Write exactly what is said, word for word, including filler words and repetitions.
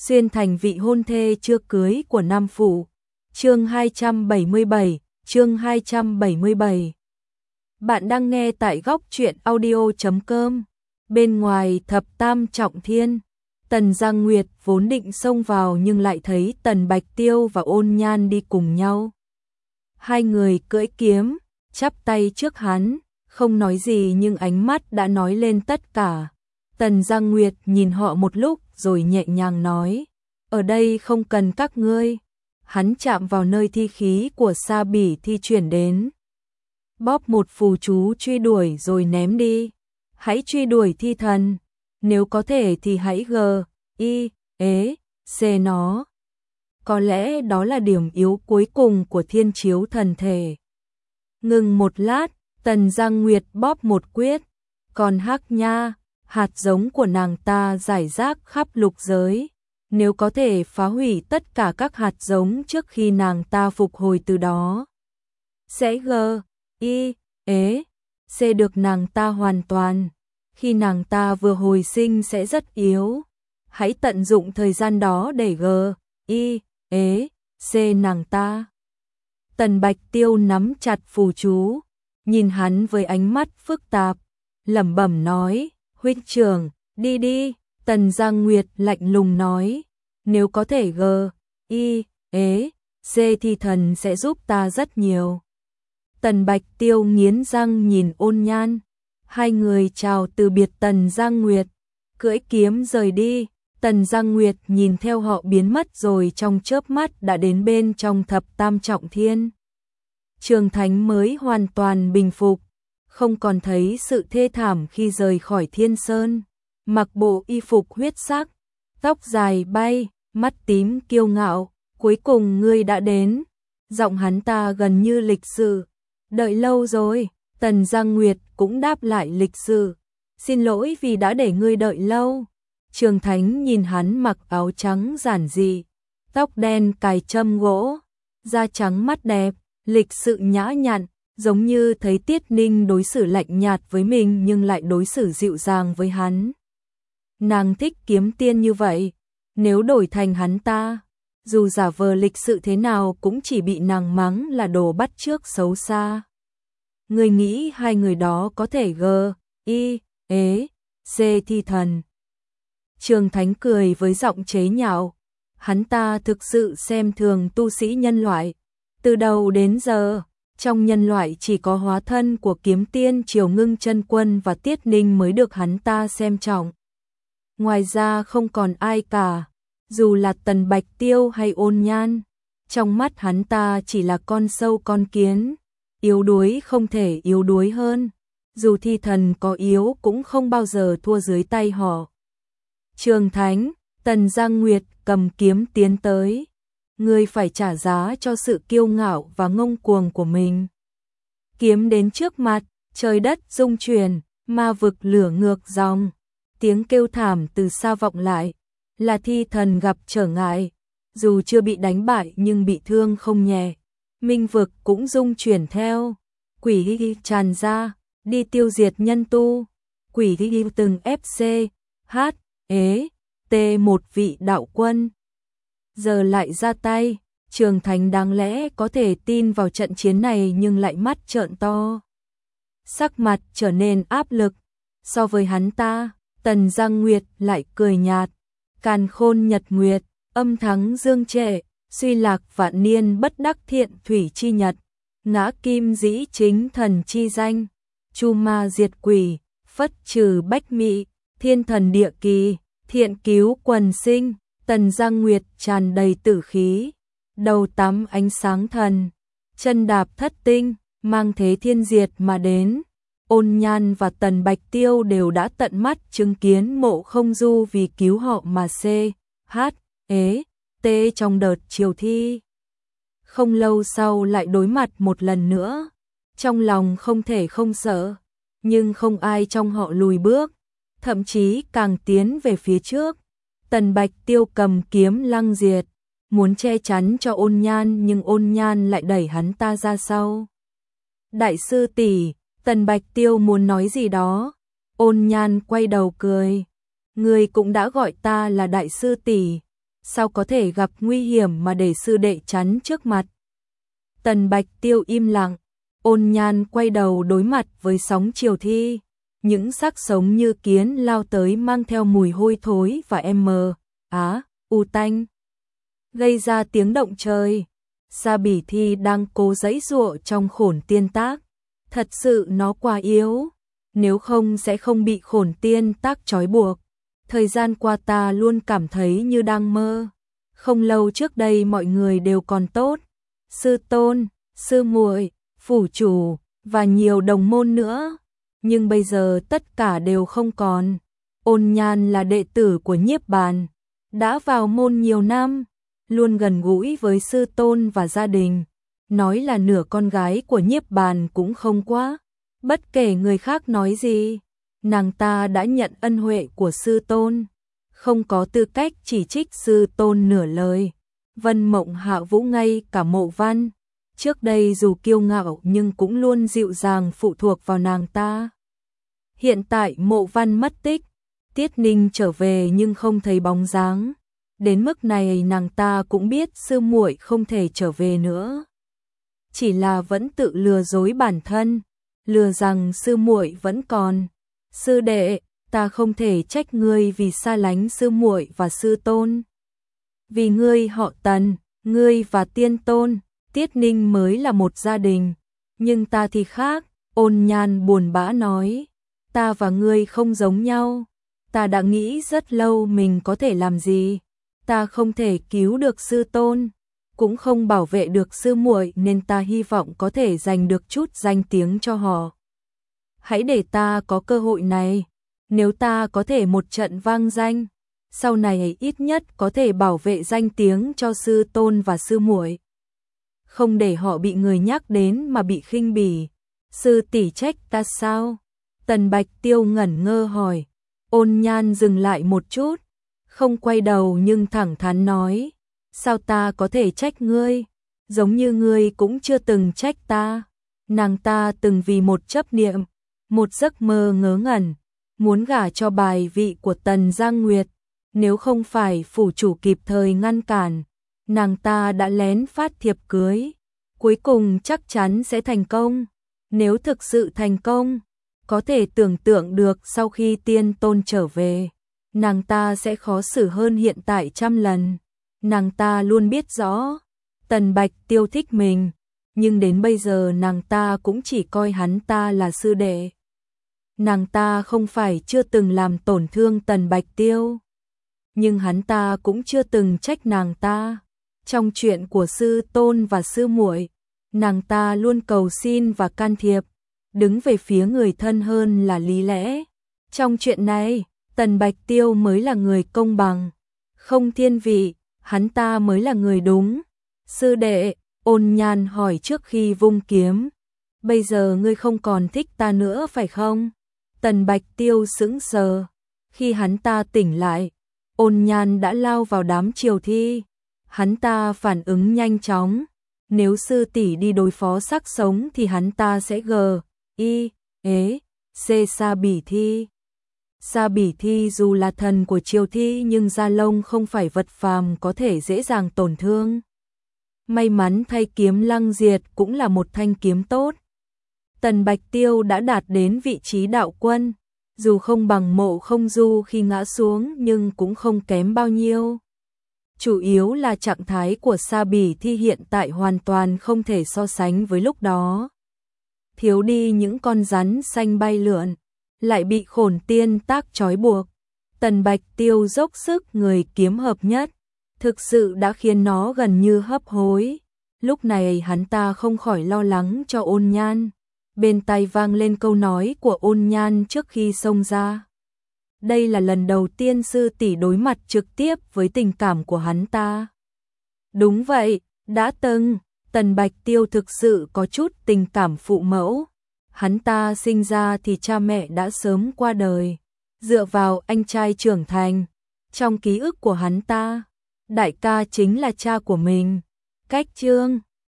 xuyên thành vị hôn thê chưa cưới của Nam Phụ. Chương hai trăm bảy mươi bảy, chương hai trăm bảy mươi bảy. Bạn đang nghe tại góc truyện audio chấm com. Bên ngoài thập tam trọng thiên, Tần Giang Nguyệt vốn định xông vào nhưng lại thấy Tần Bạch Tiêu và Ôn Nhan đi cùng nhau. Hai người cưỡi kiếm, chắp tay trước hắn, không nói gì nhưng ánh mắt đã nói lên tất cả. Tần Giang Nguyệt nhìn họ một lúc rồi nhẹ nhàng nói, ở đây không cần các ngươi. Hắn chạm vào nơi thi khí của Sa Bỉ thi chuyển đến. Bóp một phù chú truy đuổi rồi ném đi. Hãy truy đuổi thi thần. Nếu có thể thì hãy g, i, ế, c nó. Có lẽ đó là điểm yếu cuối cùng của thiên chiếu thần thể. Ngừng một lát, Tần Giang Nguyệt bóp một quyết. Còn Hắc Nha, hạt giống của nàng ta rải rác khắp lục giới. Nếu có thể phá hủy tất cả các hạt giống trước khi nàng ta phục hồi từ đó, sẽ g, i, ế, c được nàng ta hoàn toàn. Khi nàng ta vừa hồi sinh sẽ rất yếu. Hãy tận dụng thời gian đó để g, i, ế, c nàng ta. Tần Bạch Tiêu nắm chặt phù chú, nhìn hắn với ánh mắt phức tạp, lẩm bẩm nói, huynh trưởng, đi đi. Tần Giang Nguyệt lạnh lùng nói, nếu có thể g, i, ế, c thì thần sẽ giúp ta rất nhiều. Tần Bạch Tiêu nghiến răng nhìn Ôn Nhan. Hai người chào từ biệt Tần Giang Nguyệt, cưỡi kiếm rời đi. Tần Giang Nguyệt nhìn theo họ biến mất rồi trong chớp mắt đã đến bên trong thập tam trọng thiên. Trường Thánh mới hoàn toàn bình phục, không còn thấy sự thê thảm khi rời khỏi Thiên Sơn. Mặc bộ y phục huyết sắc, tóc dài bay, mắt tím kiêu ngạo, cuối cùng ngươi đã đến. Giọng hắn ta gần như lịch sự, đợi lâu rồi. Tần Giang Nguyệt cũng đáp lại lịch sự, xin lỗi vì đã để ngươi đợi lâu. Trường Thánh nhìn hắn mặc áo trắng giản dị, tóc đen cài châm gỗ, da trắng mắt đẹp, lịch sự nhã nhặn, giống như thấy Tiết Ninh đối xử lạnh nhạt với mình nhưng lại đối xử dịu dàng với hắn. Nàng thích Kiếm Tiên như vậy, nếu đổi thành hắn ta, dù giả vờ lịch sự thế nào cũng chỉ bị nàng mắng là đồ bắt chước xấu xa. Người nghĩ hai người đó có thể g, i, ế, c thi thần. Trường Thánh cười với giọng chế nhạo, hắn ta thực sự xem thường tu sĩ nhân loại. Từ đầu đến giờ, trong nhân loại chỉ có hóa thân của Kiếm Tiên Triều Ngưng Chân Quân và Tiết Ninh mới được hắn ta xem trọng. Ngoài ra không còn ai cả, dù là Tần Bạch Tiêu hay Ôn Nhan, trong mắt hắn ta chỉ là con sâu con kiến, yếu đuối không thể yếu đuối hơn, dù thi thần có yếu cũng không bao giờ thua dưới tay họ. Trường Thánh, Tần Giang Nguyệt cầm kiếm tiến tới, ngươi phải trả giá cho sự kiêu ngạo và ngông cuồng của mình. Kiếm đến trước mặt, trời đất rung chuyển, ma vực lửa ngược dòng. Tiếng kêu thảm từ xa vọng lại, là thi thần gặp trở ngại, dù chưa bị đánh bại nhưng bị thương không nhẹ. Minh vực cũng rung chuyển theo, quỷ hy tràn ra, đi tiêu diệt nhân tu. Quỷ hy từng ép c, h, ế, t một vị đạo quân. Giờ lại ra tay, Trường Thánh đáng lẽ có thể tin vào trận chiến này nhưng lại mắt trợn to. Sắc mặt trở nên áp lực, so với hắn ta, Tần Giang Nguyệt lại cười nhạt, càn khôn nhật nguyệt, âm thắng dương trệ, suy lạc vạn niên bất đắc thiện thủy chi nhật, ngã kim dĩ chính thần chi danh, chu ma diệt quỷ, phất trừ bách mị, thiên thần địa kỳ, thiện cứu quần sinh. Tần Giang Nguyệt tràn đầy tử khí, đầu tắm ánh sáng thần, chân đạp thất tinh, mang thế thiên diệt mà đến. Ôn Nhan và Tần Bạch Tiêu đều đã tận mắt chứng kiến Mộ Không Du vì cứu họ mà c, h, ế, t trong đợt triều thi. Không lâu sau lại đối mặt một lần nữa, trong lòng không thể không sợ, nhưng không ai trong họ lùi bước, thậm chí càng tiến về phía trước. Tần Bạch Tiêu cầm kiếm lăng diệt, muốn che chắn cho Ôn Nhan nhưng Ôn Nhan lại đẩy hắn ta ra sau. Đại sư tỷ, Tần Bạch Tiêu muốn nói gì đó, Ôn Nhan quay đầu cười, ngươi cũng đã gọi ta là đại sư tỷ, sao có thể gặp nguy hiểm mà để sư đệ chắn trước mặt. Tần Bạch Tiêu im lặng, Ôn Nhan quay đầu đối mặt với sóng triều thi, những xác sống như kiến lao tới mang theo mùi hôi thối và em mờ, á, u tanh, gây ra tiếng động trời. Sa Bỉ Thi đang cố giãy giụa trong khổn tiên tác, thật sự nó quá yếu, nếu không sẽ không bị khổn tiên tác trói buộc. Thời gian qua ta luôn cảm thấy như đang mơ, không lâu trước đây mọi người đều còn tốt, sư tôn, sư muội, phủ chủ và nhiều đồng môn nữa, nhưng bây giờ tất cả đều không còn. Ôn Nhan là đệ tử của Nhiếp Bàn, đã vào môn nhiều năm, luôn gần gũi với sư tôn và gia đình, nói là nửa con gái của Nhiếp Bàn cũng không quá. Bất kể người khác nói gì, nàng ta đã nhận ân huệ của sư tôn, không có tư cách chỉ trích sư tôn nửa lời. Vân Mộng Hạ Vũ ngay cả Mộ Văn, trước đây dù kiêu ngạo nhưng cũng luôn dịu dàng phụ thuộc vào nàng ta. Hiện tại Mộ Văn mất tích, Tiết Ninh trở về nhưng không thấy bóng dáng. Đến mức này nàng ta cũng biết sư muội không thể trở về nữa. Chỉ là vẫn tự lừa dối bản thân, lừa rằng sư muội vẫn còn. Sư đệ, ta không thể trách ngươi vì xa lánh sư muội và sư tôn. Vì ngươi họ Tần, ngươi và Tiên Tôn, Tiết Ninh mới là một gia đình, nhưng ta thì khác. Ôn Nhan buồn bã nói, ta và ngươi không giống nhau. Ta đã nghĩ rất lâu mình có thể làm gì. Ta không thể cứu được sư tôn, cũng không bảo vệ được sư muội, nên ta hy vọng có thể giành được chút danh tiếng cho họ. Hãy để ta có cơ hội này, nếu ta có thể một trận vang danh, sau này ít nhất có thể bảo vệ danh tiếng cho sư tôn và sư muội. Không để họ bị người nhắc đến mà bị khinh bỉ. Sư tỷ trách ta sao? Tần Bạch Tiêu ngẩn ngơ hỏi. Ôn Nhan dừng lại một chút, không quay đầu nhưng thẳng thắn nói, sao ta có thể trách ngươi, giống như ngươi cũng chưa từng trách ta. Nàng ta từng vì một chấp niệm, một giấc mơ ngớ ngẩn, muốn gả cho bài vị của Tần Giang Nguyệt, nếu không phải phủ chủ kịp thời ngăn cản, nàng ta đã lén phát thiệp cưới, cuối cùng chắc chắn sẽ thành công. Nếu thực sự thành công, có thể tưởng tượng được sau khi Tiên Tôn trở về, nàng ta sẽ khó xử hơn hiện tại trăm lần. Nàng ta luôn biết rõ, Tần Bạch Tiêu thích mình, nhưng đến bây giờ nàng ta cũng chỉ coi hắn ta là sư đệ. Nàng ta không phải chưa từng làm tổn thương Tần Bạch Tiêu, nhưng hắn ta cũng chưa từng trách nàng ta. Trong chuyện của sư tôn và sư muội, nàng ta luôn cầu xin và can thiệp, đứng về phía người thân hơn là lý lẽ. Trong chuyện này, Tần Bạch Tiêu mới là người công bằng, không thiên vị, hắn ta mới là người đúng. Sư đệ, Ôn Nhan hỏi trước khi vung kiếm, bây giờ ngươi không còn thích ta nữa phải không? Tần Bạch Tiêu sững sờ, khi hắn ta tỉnh lại, Ôn Nhan đã lao vào đám triều thi. Hắn ta phản ứng nhanh chóng, nếu sư tỷ đi đối phó xác sống thì hắn ta sẽ gờ, y, ế, xê Sa Bỉ Thi. Sa Bỉ Thi dù là thần của triều thi nhưng da lông không phải vật phàm có thể dễ dàng tổn thương. May mắn thay kiếm Lăng Diệt cũng là một thanh kiếm tốt. Tần Bạch Tiêu đã đạt đến vị trí đạo quân, dù không bằng Mộ Không Du khi ngã xuống nhưng cũng không kém bao nhiêu. Chủ yếu là trạng thái của Sa Bỉ Thi hiện tại hoàn toàn không thể so sánh với lúc đó. Thiếu đi những con rắn xanh bay lượn, lại bị khổn tiên tác trói buộc. Tần Bạch Tiêu dốc sức người kiếm hợp nhất, thực sự đã khiến nó gần như hấp hối. Lúc này hắn ta không khỏi lo lắng cho Ôn Nhan. Bên tai vang lên câu nói của Ôn Nhan trước khi xông ra. Đây là lần đầu tiên sư tỷ đối mặt trực tiếp với tình cảm của hắn ta. Đúng vậy, đã từng, Tần Bạch Tiêu thực sự có chút tình cảm phụ mẫu. Hắn ta sinh ra thì cha mẹ đã sớm qua đời, dựa vào anh trai trưởng thành. Trong ký ức của hắn ta, đại ca chính là cha của mình. Cách chương